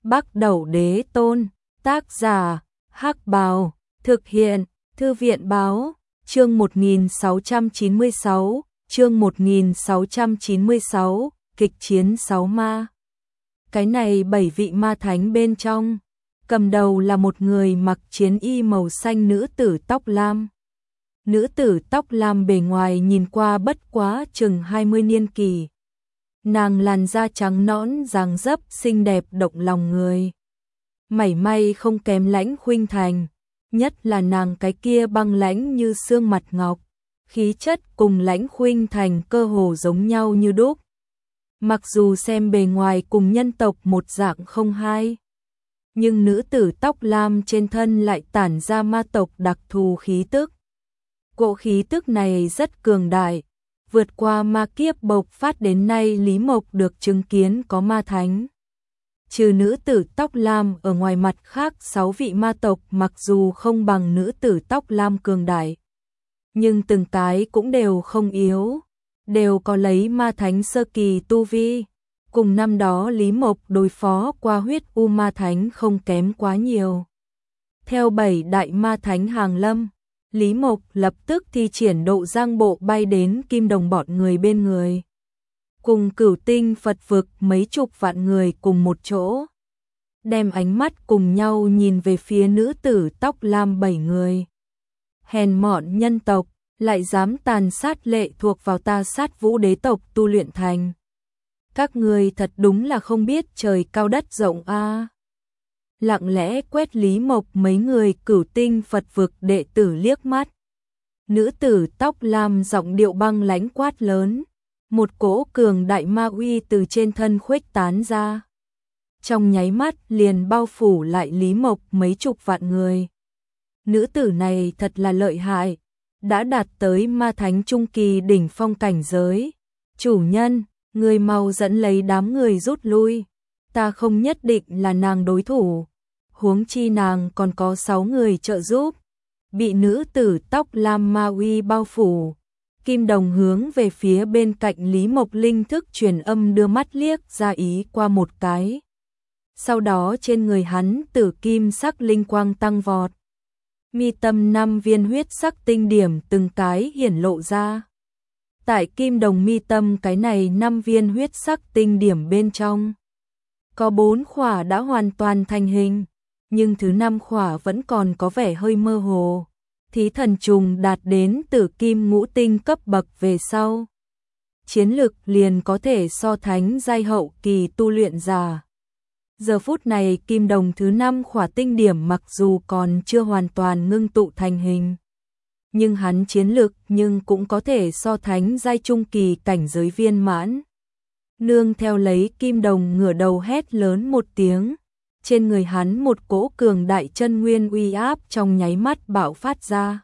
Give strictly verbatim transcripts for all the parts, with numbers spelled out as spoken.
Bắc Đẩu Đế Tôn, tác giả, Hắc Bào, thực hiện, Thư viện Báo, chương một nghìn sáu trăm chín mươi sáu, chương một nghìn sáu trăm chín mươi sáu, kịch chiến sáu ma. Cái này bảy vị ma thánh bên trong, cầm đầu là một người mặc chiến y màu xanh nữ tử tóc lam. Nữ tử tóc lam bề ngoài nhìn qua bất quá chừng hai mươi niên kỳ. Nàng làn da trắng nõn dáng dấp xinh đẹp động lòng người. Mảy may không kém Lãnh Khuynh Thành, nhất là nàng cái kia băng lãnh như xương mặt ngọc, khí chất cùng Lãnh Khuynh Thành cơ hồ giống nhau như đúc. Mặc dù xem bề ngoài cùng nhân tộc một dạng không hai, nhưng nữ tử tóc lam trên thân lại tản ra ma tộc đặc thù khí tức. Cỗ khí tức này rất cường đại, vượt qua ma kiếp bộc phát đến nay Lý Mộc được chứng kiến có ma thánh. Trừ nữ tử tóc lam ở ngoài mặt khác sáu vị ma tộc mặc dù không bằng nữ tử tóc lam cường đại, nhưng từng cái cũng đều không yếu, đều có lấy ma thánh sơ kỳ tu vi, cùng năm đó Lý Mộc đối phó qua huyết u ma thánh không kém quá nhiều. Theo bảy đại ma thánh hàng lâm, Lý Mộc lập tức thi triển độ giang bộ bay đến Kim Đồng bọn người bên người. Cùng Cửu Tinh Phật vực mấy chục vạn người cùng một chỗ, đem ánh mắt cùng nhau nhìn về phía nữ tử tóc lam bảy người. Hèn mọn nhân tộc, lại dám tàn sát lệ thuộc vào ta Sát Vũ đế tộc tu luyện thành. Các người thật đúng là không biết trời cao đất rộng a. À. Lặng lẽ quét Lý Mộc mấy người Cửu Tinh Phật vực đệ tử liếc mắt. Nữ tử tóc lam giọng điệu băng lãnh quát lớn, một cỗ cường đại ma uy từ trên thân khuếch tán ra. Trong nháy mắt liền bao phủ lại Lý Mộc mấy chục vạn người. Nữ tử này thật là lợi hại, đã đạt tới ma thánh trung kỳ đỉnh phong cảnh giới. Chủ nhân, người mau dẫn lấy đám người rút lui, ta không nhất định là nàng đối thủ. Huống chi nàng còn có sáu người trợ giúp. Bị nữ tử tóc lam ma uy bao phủ, Kim Đồng hướng về phía bên cạnh Lý Mộc linh thức truyền âm đưa mắt liếc ra ý qua một cái. Sau đó trên người hắn tử kim sắc linh quang tăng vọt. Mi tâm năm viên huyết sắc tinh điểm từng cái hiển lộ ra. Tại Kim Đồng mi tâm cái này năm viên huyết sắc tinh điểm bên trong, có bốn khỏa đã hoàn toàn thành hình, nhưng thứ năm khỏa vẫn còn có vẻ hơi mơ hồ. Thí thần trùng đạt đến tử kim ngũ tinh cấp bậc về sau, chiến lực liền có thể so thánh giai hậu kỳ tu luyện giả. Giờ phút này Kim Đồng thứ năm khỏa tinh điểm mặc dù còn chưa hoàn toàn ngưng tụ thành hình, nhưng hắn chiến lực nhưng cũng có thể so thánh giai trung kỳ cảnh giới viên mãn. Nương theo lấy Kim Đồng ngửa đầu hét lớn một tiếng, trên người hắn một cỗ cường đại chân nguyên uy áp trong nháy mắt bạo phát ra.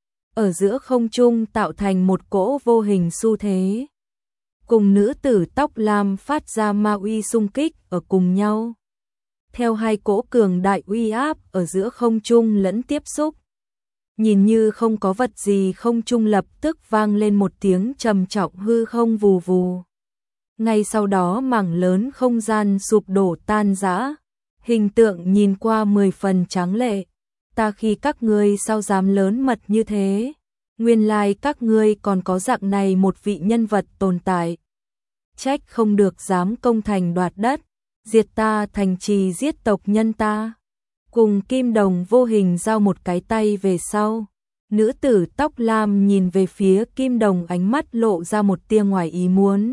Ở giữa không trung tạo thành một cỗ vô hình xu thế. Cùng nữ tử tóc lam phát ra ma uy xung kích ở cùng nhau. Theo hai cỗ cường đại uy áp ở giữa không trung lẫn tiếp xúc. Nhìn như không có vật gì, không trung lập tức vang lên một tiếng trầm trọng hư không vù vù. Ngay sau đó mảng lớn không gian sụp đổ tan rã. Hình tượng nhìn qua mười phần tráng lệ. Ta khi các ngươi sao dám lớn mật như thế? Nguyên lai các ngươi còn có dạng này một vị nhân vật tồn tại. Trách không được dám công thành đoạt đất, diệt ta thành trì giết tộc nhân ta. Cùng Kim Đồng vô hình giao một cái tay về sau. Nữ tử tóc lam nhìn về phía Kim Đồng, ánh mắt lộ ra một tia ngoài ý muốn.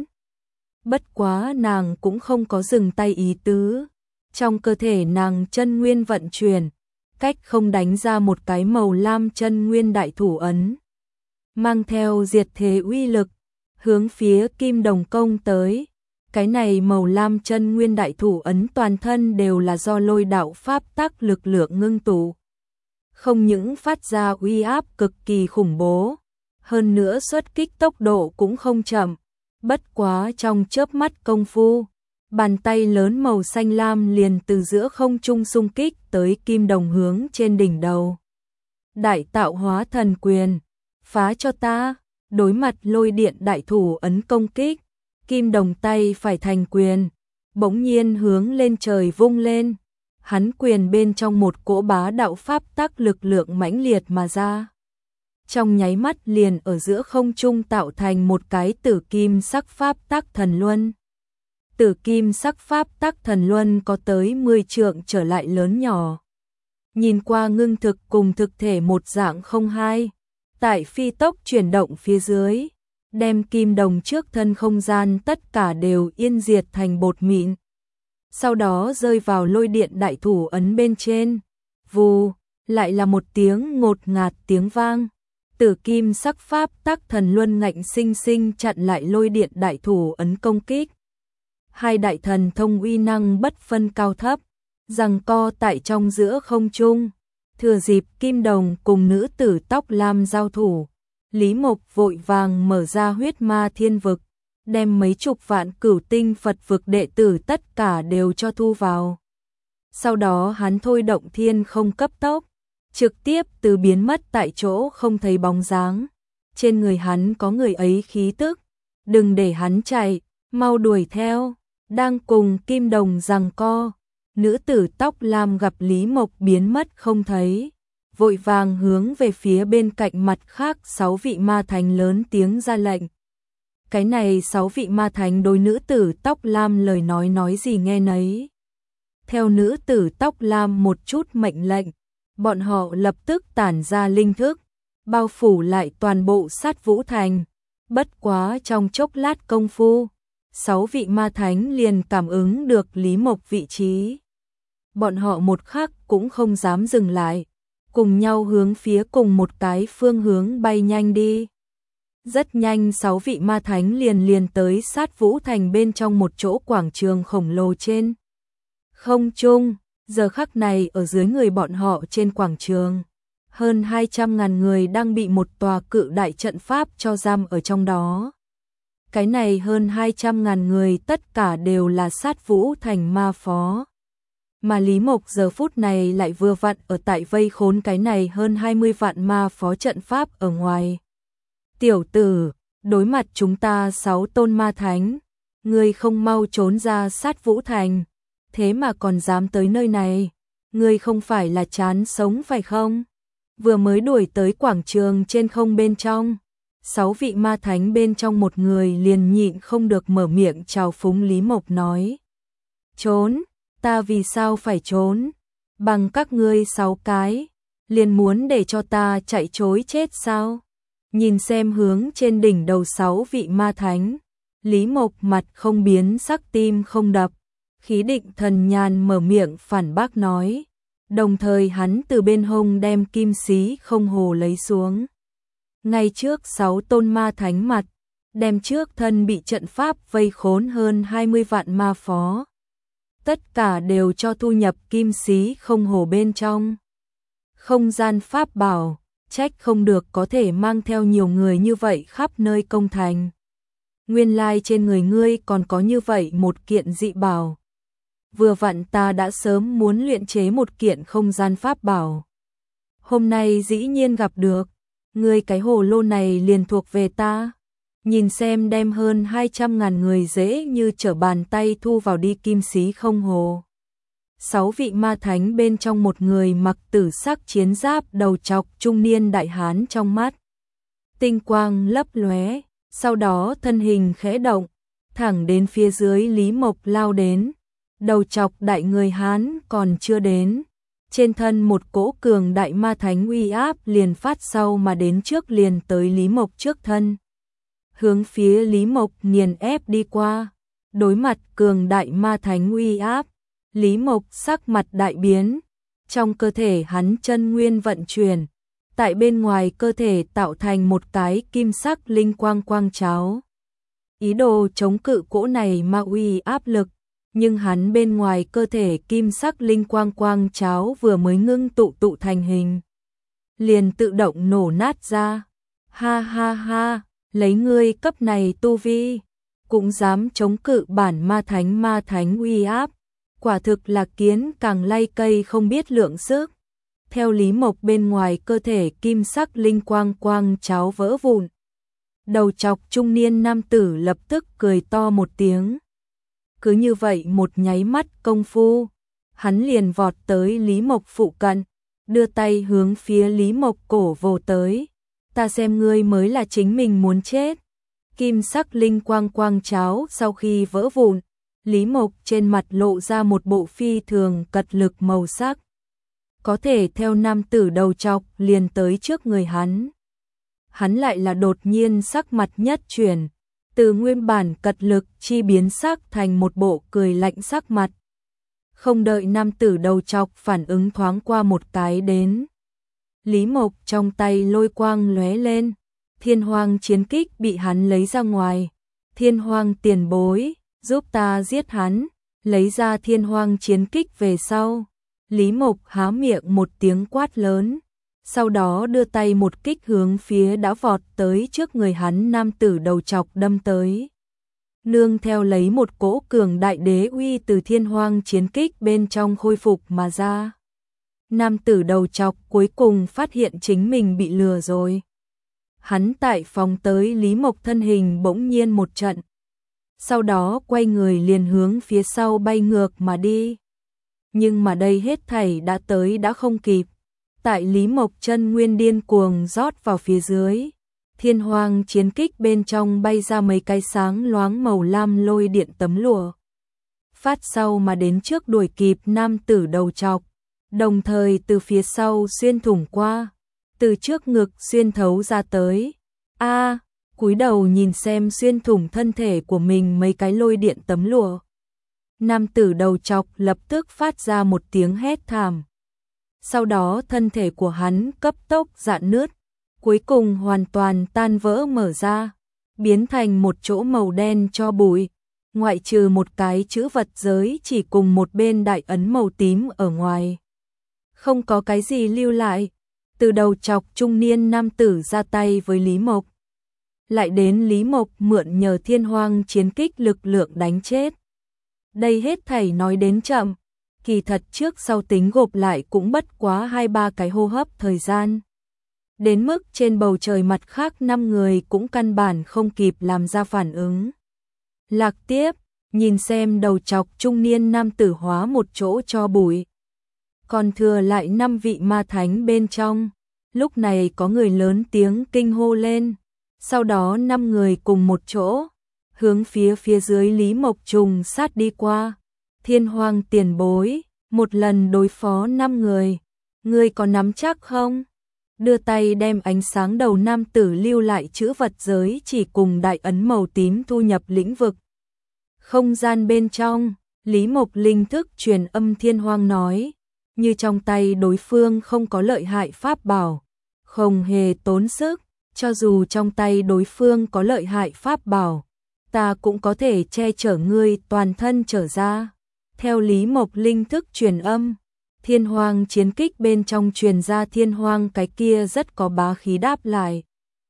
Bất quá nàng cũng không có dừng tay ý tứ. Trong cơ thể nàng chân nguyên vận chuyển, cách không đánh ra một cái màu lam chân nguyên đại thủ ấn, mang theo diệt thế uy lực, hướng phía Kim Đồng công tới. Cái này màu lam chân nguyên đại thủ ấn toàn thân đều là do lôi đạo pháp tắc lực lượng ngưng tụ. Không những phát ra uy áp cực kỳ khủng bố, hơn nữa xuất kích tốc độ cũng không chậm. Bất quá trong chớp mắt công phu, bàn tay lớn màu xanh lam liền từ giữa không trung xung kích tới Kim Đồng hướng trên đỉnh đầu. Đại tạo hóa thần quyền, phá cho ta. Đối mặt lôi điện đại thủ ấn công kích, Kim Đồng tay phải thành quyền, bỗng nhiên hướng lên trời vung lên, hắn quyền bên trong một cỗ bá đạo pháp tắc lực lượng mãnh liệt mà ra. Trong nháy mắt liền ở giữa không trung tạo thành một cái tử kim sắc pháp tắc thần luân. Tử kim sắc pháp tắc thần luân có tới mười trượng trở lại lớn nhỏ. Nhìn qua ngưng thực cùng thực thể một dạng không hai, tại phi tốc chuyển động phía dưới, đem kim đồng trước thân không gian tất cả đều yên diệt thành bột mịn. Sau đó rơi vào lôi điện đại thủ ấn bên trên, vù, lại là một tiếng ngột ngạt tiếng vang. Tử kim sắc pháp tắc thần luân ngạnh sinh sinh chặn lại lôi điện đại thủ ấn công kích. Hai đại thần thông uy năng bất phân cao thấp, giằng co tại trong giữa không trung. Thừa dịp kim đồng cùng nữ tử tóc lam giao thủ, Lý Mộc vội vàng mở ra huyết ma thiên vực, đem mấy chục vạn cửu tinh Phật vực đệ tử tất cả đều cho thu vào. Sau đó hắn thôi động thiên không cấp tốc, trực tiếp từ biến mất tại chỗ không thấy bóng dáng. Trên người hắn có người ấy khí tức, đừng để hắn chạy, mau đuổi theo. Đang cùng kim đồng giằng co, nữ tử tóc lam gặp Lý Mộc biến mất không thấy, vội vàng hướng về phía bên cạnh mặt khác sáu vị ma thánh lớn tiếng ra lệnh. Cái này sáu vị ma thánh đối nữ tử tóc lam lời nói nói gì nghe nấy. Theo nữ tử tóc lam một chút mệnh lệnh, bọn họ lập tức tản ra linh thức, bao phủ lại toàn bộ Sát Vũ Thành. Bất quá trong chốc lát công phu, sáu vị ma thánh liền cảm ứng được Lý Mộc vị trí. Bọn họ một khắc cũng không dám dừng lại, cùng nhau hướng phía cùng một cái phương hướng bay nhanh đi. Rất nhanh sáu vị ma thánh liền liền tới Sát Vũ Thành bên trong một chỗ quảng trường khổng lồ trên không trung. Giờ khắc này ở dưới người bọn họ trên quảng trường, hơn hai trăm ngàn người đang bị một tòa cự đại trận pháp cho giam ở trong đó. Cái này hơn hai trăm ngàn người tất cả đều là Sát Vũ Thành ma phó. Mà Lý Mộc giờ phút này lại vừa vặn ở tại vây khốn cái này hơn hai mươi vạn ma phó trận pháp ở ngoài. Tiểu tử, đối mặt chúng ta sáu tôn ma thánh, ngươi không mau trốn ra Sát Vũ Thành, thế mà còn dám tới nơi này, ngươi không phải là chán sống phải không? Vừa mới đuổi tới quảng trường trên không bên trong, sáu vị ma thánh bên trong một người liền nhịn không được mở miệng chào phúng Lý Mộc nói. Trốn, ta vì sao phải trốn? Bằng các ngươi sáu cái, liền muốn để cho ta chạy trối chết sao? Nhìn xem hướng trên đỉnh đầu sáu vị ma thánh, Lý Mộc mặt không biến sắc tim không đập, khí định thần nhàn mở miệng phản bác nói. Đồng thời hắn từ bên hông đem kim xí không hồ lấy xuống. Ngay trước sáu tôn ma thánh mặt, đem trước thân bị trận pháp vây khốn hơn hai mươi vạn ma phó. Tất cả đều cho thu nhập kim xí không hồ bên trong. Không gian pháp bảo, trách không được có thể mang theo nhiều người như vậy khắp nơi công thành. Nguyên lai trên người ngươi còn có như vậy một kiện dị bảo. Vừa vặn ta đã sớm muốn luyện chế một kiện không gian pháp bảo. Hôm nay dĩ nhiên gặp được, ngươi cái hồ lô này liền thuộc về ta. Nhìn xem đem hơn hai trăm ngàn người dễ như trở bàn tay thu vào đi kim xí không hồ. Sáu vị ma thánh bên trong một người mặc tử sắc chiến giáp đầu trọc trung niên đại hán trong mắt. Tinh quang lấp lóe, sau đó thân hình khẽ động, thẳng đến phía dưới Lý Mộc lao đến. Đầu chọc đại người Hán còn chưa đến, trên thân một cỗ cường đại ma thánh uy áp liền phát sau mà đến trước liền tới Lý Mộc trước thân. Hướng phía Lý Mộc nghiền ép đi qua, đối mặt cường đại ma thánh uy áp, Lý Mộc sắc mặt đại biến, trong cơ thể hắn chân nguyên vận chuyển, tại bên ngoài cơ thể tạo thành một cái kim sắc linh quang quang cháo. Ý đồ chống cự cỗ này ma uy áp lực. Nhưng hắn bên ngoài cơ thể kim sắc linh quang quang cháo vừa mới ngưng tụ tụ thành hình, liền tự động nổ nát ra. Ha ha ha, lấy ngươi cấp này tu vi, cũng dám chống cự bản ma thánh ma thánh uy áp, quả thực là kiến càng lay cây không biết lượng sức. Theo Lý Mộc bên ngoài cơ thể kim sắc linh quang quang cháo vỡ vụn, đầu chọc trung niên nam tử lập tức cười to một tiếng. cứ như vậy một nháy mắt công phu, hắn liền vọt tới Lý Mộc phụ cận, đưa tay hướng phía Lý Mộc cổ vồ tới. Ta xem ngươi mới là chính mình muốn chết. Kim sắc linh quang quang cháo sau khi vỡ vụn, Lý Mộc trên mặt lộ ra một bộ phi thường cật lực màu sắc. Có thể theo nam tử đầu chọc liền tới trước người hắn. Hắn lại là đột nhiên sắc mặt nhất chuyển, từ nguyên bản cật lực chi biến sắc thành một bộ cười lạnh sắc mặt. Không đợi nam tử đầu chọc phản ứng thoáng qua một cái đến. Lý Mộc trong tay lôi quang lóe lên, thiên hoang chiến kích bị hắn lấy ra ngoài. Thiên hoang tiền bối, giúp ta giết hắn, lấy ra thiên hoang chiến kích về sau. Lý Mộc há miệng một tiếng quát lớn, sau đó đưa tay một kích hướng phía đã vọt tới trước người hắn nam tử đầu chọc đâm tới. Nương theo lấy một cỗ cường đại đế uy từ thiên hoang chiến kích bên trong khôi phục mà ra. Nam tử đầu chọc cuối cùng phát hiện chính mình bị lừa rồi. Hắn tại phòng tới Lý Mộc thân hình bỗng nhiên một trận. Sau đó quay người liền hướng phía sau bay ngược mà đi. Nhưng mà đây hết thảy đã tới đã không kịp. Tại Lý Mộc chân nguyên điên cuồng rót vào phía dưới. Thiên hoang chiến kích bên trong bay ra mấy cái sáng loáng màu lam lôi điện tấm lụa. Phát sau mà đến trước đuổi kịp nam tử đầu chọc. Đồng thời từ phía sau xuyên thủng qua. Từ trước ngực xuyên thấu ra tới. A, cúi đầu nhìn xem xuyên thủng thân thể của mình mấy cái lôi điện tấm lụa. Nam tử đầu chọc lập tức phát ra một tiếng hét thảm. Sau đó thân thể của hắn cấp tốc rạn nứt, cuối cùng hoàn toàn tan vỡ mở ra, biến thành một chỗ màu đen cho bụi, ngoại trừ một cái chữ vật giới chỉ cùng một bên đại ấn màu tím ở ngoài. Không có cái gì lưu lại, từ đầu chọc trung niên nam tử ra tay với Lý Mộc. Lại đến Lý Mộc mượn nhờ thiên hoang chiến kích lực lượng đánh chết. Đây hết thảy nói đến chậm, kỳ thật trước sau tính gộp lại cũng bất quá hai ba cái hô hấp thời gian. Đến mức trên bầu trời mặt khác năm người cũng căn bản không kịp làm ra phản ứng. Lạc tiếp, nhìn xem đầu chọc trung niên nam tử hóa một chỗ cho bụi. Còn thừa lại năm vị ma thánh bên trong, lúc này có người lớn tiếng kinh hô lên. Sau đó năm người cùng một chỗ, hướng phía phía dưới Lý Mộc trùng sát đi qua. Thiên hoang tiền bối, một lần đối phó năm người, ngươi có nắm chắc không? Đưa tay đem ánh sáng đầu nam tử lưu lại chữ vật giới chỉ cùng đại ấn màu tím thu nhập lĩnh vực. Không gian bên trong, Lý Mộc linh thức truyền âm thiên hoang nói, như trong tay đối phương không có lợi hại pháp bảo, không hề tốn sức, cho dù trong tay đối phương có lợi hại pháp bảo, ta cũng có thể che chở ngươi toàn thân trở ra. Theo Lý Mộc linh thức truyền âm, thiên hoang chiến kích bên trong truyền ra thiên hoang cái kia rất có bá khí đáp lại.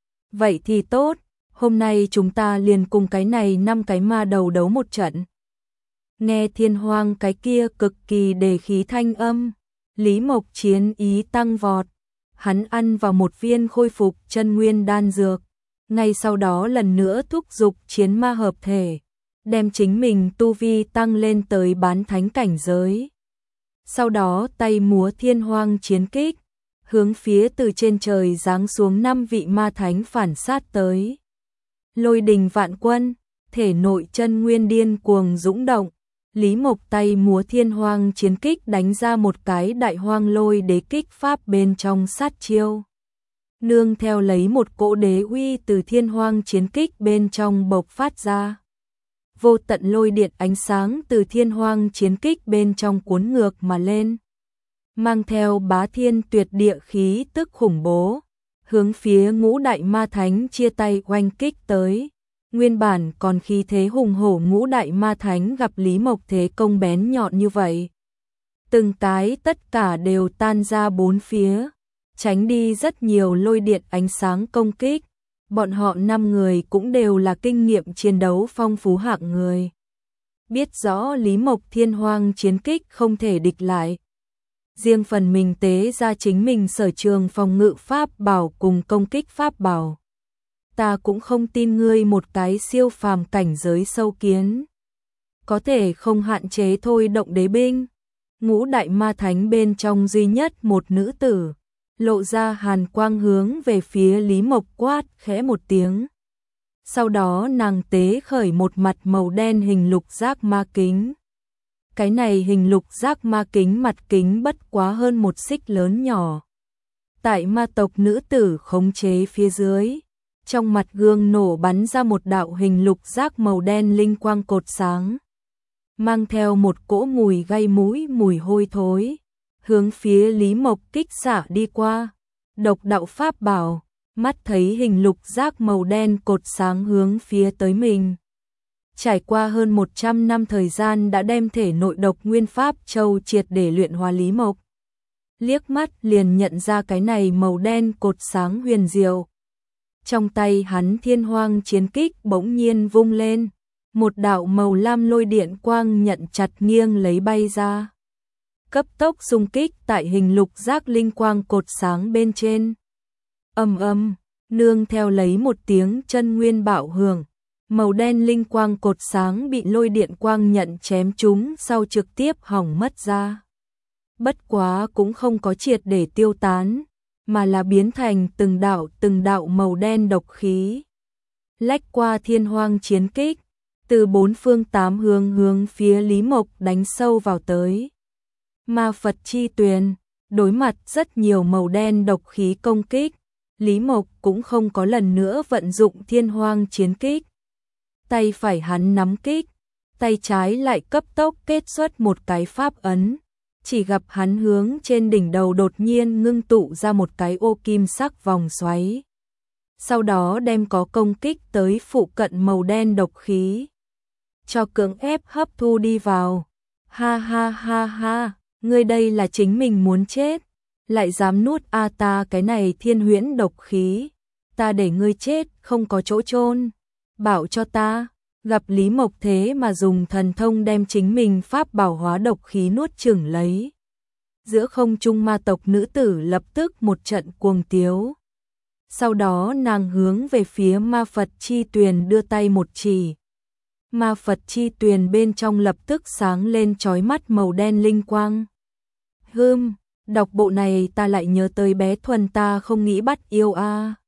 Vậy thì tốt, hôm nay chúng ta liền cùng cái này năm cái ma đầu đấu một trận. Nghe thiên hoang cái kia cực kỳ đề khí thanh âm, Lý Mộc chiến ý tăng vọt. Hắn ăn vào một viên khôi phục chân nguyên đan dược, ngay sau đó lần nữa thúc giục chiến ma hợp thể, đem chính mình tu vi tăng lên tới bán thánh cảnh giới. Sau đó tay múa thiên hoang chiến kích, hướng phía từ trên trời giáng xuống năm vị ma thánh phản sát tới. Lôi đình vạn quân, thể nội chân nguyên điên cuồng dũng động, Lý Mộc tay múa thiên hoang chiến kích đánh ra một cái đại hoang lôi đế kích pháp bên trong sát chiêu. Nương theo lấy một cỗ đế uy từ thiên hoang chiến kích bên trong bộc phát ra. Vô tận lôi điện ánh sáng từ thiên hoang chiến kích bên trong cuốn ngược mà lên. Mang theo bá thiên tuyệt địa khí tức khủng bố, hướng phía ngũ đại ma thánh chia tay oanh kích tới. Nguyên bản còn khí thế hùng hổ ngũ đại ma thánh gặp Lý Mộc thế công bén nhọn như vậy. Từng cái tất cả đều tan ra bốn phía, tránh đi rất nhiều lôi điện ánh sáng công kích. Bọn họ năm người cũng đều là kinh nghiệm chiến đấu phong phú hạng người. Biết rõ Lý Mộc thiên hoang chiến kích không thể địch lại. Riêng phần mình tế ra chính mình sở trường phòng ngự pháp bảo cùng công kích pháp bảo. Ta cũng không tin ngươi một cái siêu phàm cảnh giới sâu kiến. có thể không hạn chế thôi động đế binh. Ngũ đại ma thánh bên trong duy nhất một nữ tử, lộ ra hàn quang hướng về phía Lý Mộc quát khẽ một tiếng. Sau đó nàng tế khởi một mặt màu đen hình lục giác ma kính. Cái này hình lục giác ma kính mặt kính bất quá hơn một xích lớn nhỏ. Tại ma tộc nữ tử khống chế phía dưới, trong mặt gương nổ bắn ra một đạo hình lục giác màu đen linh quang cột sáng, mang theo một cỗ mùi gây mũi mùi hôi thối, hướng phía Lý Mộc kích xả đi qua. Độc đạo pháp bảo, mắt thấy hình lục giác màu đen cột sáng hướng phía tới mình. Trải qua hơn một trăm năm thời gian đã đem thể nội độc nguyên pháp châu triệt để luyện hóa Lý Mộc. Liếc mắt liền nhận ra cái này màu đen cột sáng huyền diệu. Trong tay hắn thiên hoang chiến kích bỗng nhiên vung lên, một đạo màu lam lôi điện quang nhận chặt nghiêng lấy bay ra. Cấp tốc xung kích tại hình lục giác linh quang cột sáng bên trên. Ầm ầm, nương theo lấy một tiếng chân nguyên bạo hưởng, màu đen linh quang cột sáng bị lôi điện quang nhận chém trúng sau trực tiếp hỏng mất ra. Bất quá cũng không có triệt để tiêu tán, mà là biến thành từng đạo từng đạo màu đen độc khí. Lách qua thiên hoang chiến kích, từ bốn phương tám hướng hướng phía Lý Mộc đánh sâu vào tới. Ma Phật chi tuyền, đối mặt rất nhiều màu đen độc khí công kích, Lý Mộc cũng không có lần nữa vận dụng thiên hoang chiến kích. Tay phải hắn nắm kích, tay trái lại cấp tốc kết xuất một cái pháp ấn. Chỉ gặp hắn hướng trên đỉnh đầu đột nhiên ngưng tụ ra một cái ô kim sắc vòng xoáy. Sau đó đem có công kích tới phụ cận màu đen độc khí, cho cưỡng ép hấp thu đi vào. Ha ha ha ha, ngươi đây là chính mình muốn chết, lại dám nuốt a ta cái này thiên huyễn độc khí, ta để ngươi chết không có chỗ chôn, bảo cho ta. Gặp Lý Mộc thế mà dùng thần thông đem chính mình pháp bảo hóa độc khí nuốt chửng lấy. Giữa không trung ma tộc nữ tử lập tức một trận cuồng tiếu. Sau đó nàng hướng về phía ma Phật chi tuyền đưa tay một chỉ. Ma Phật chi tuyền bên trong lập tức sáng lên chói mắt màu đen linh quang. Hưm, đọc bộ này ta lại nhớ tới bé Thuần ta không nghĩ bắt yêu a.